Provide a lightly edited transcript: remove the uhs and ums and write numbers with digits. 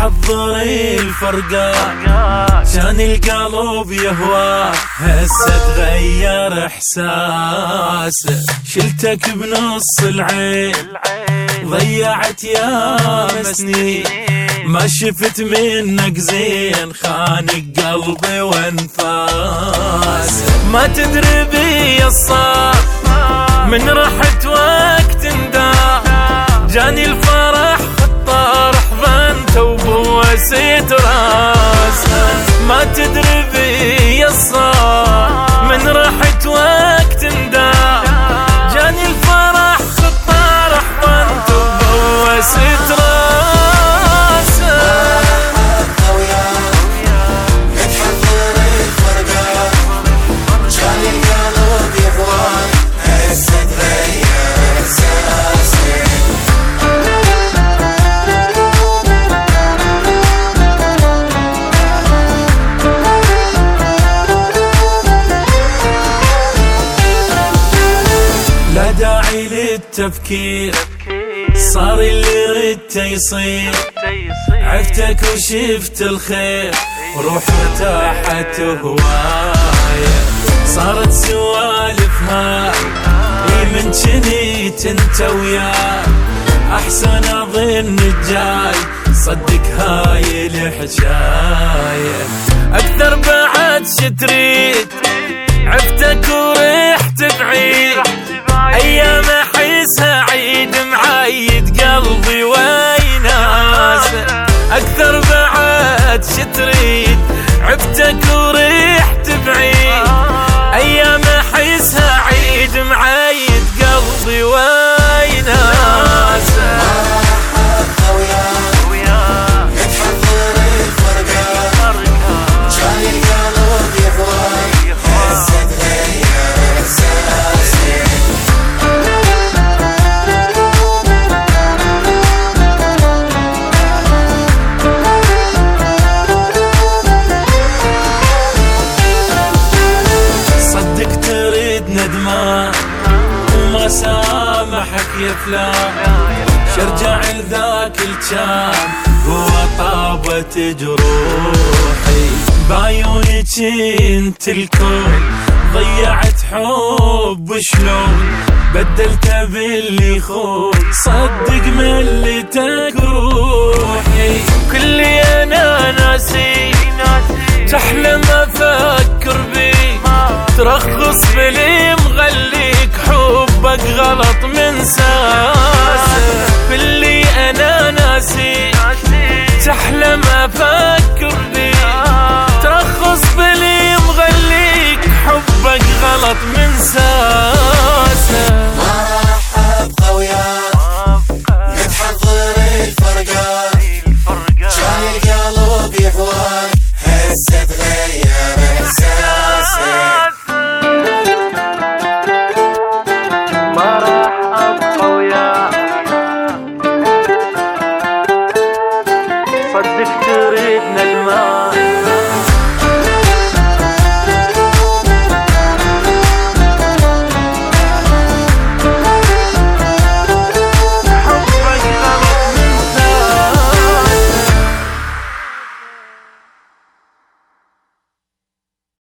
حضري الفرقة كان القلب يهواك هسه تغير احساسه. شلتك بنص العين ضيعت يا سنين ما شفت منك زين خانق قلبي وانفاسه. ما تدري بي الصار من رحت وقت اندار جاني الفرح خطار حضنت وبوسيت راسه. ما تدري بي الصار من رحت وقت اندار جاني الفرح خطار حضنت وبوسيت راسه. لا داعي للتفكير صار اللي ردت يصير. عفتك وشفت الخير وروح ارتاحت هواية. صارت سوالف هاي من جنيت انت وياي احسن اظن الجاي صدق هاي الحجاية. اكثر بعد شتريد عفتك ورحت بعيد ايام احسها عيد معيد قلبي ويناسه. اكثر بعد شتريد عفتك ورحت بعيد ايام احسها عيد معيد قلبي ويناسه. وما سامحك يا فلان شرجع لذاك الجام هو طابت جروحي. بعيونك انت الكون ضيعت حب شلون بدلته باللي خون صدق ملتك روحي. كلي انا ناسي تحلم افكر بيك ترخص بلي مغليك حبك غلط من ساعة.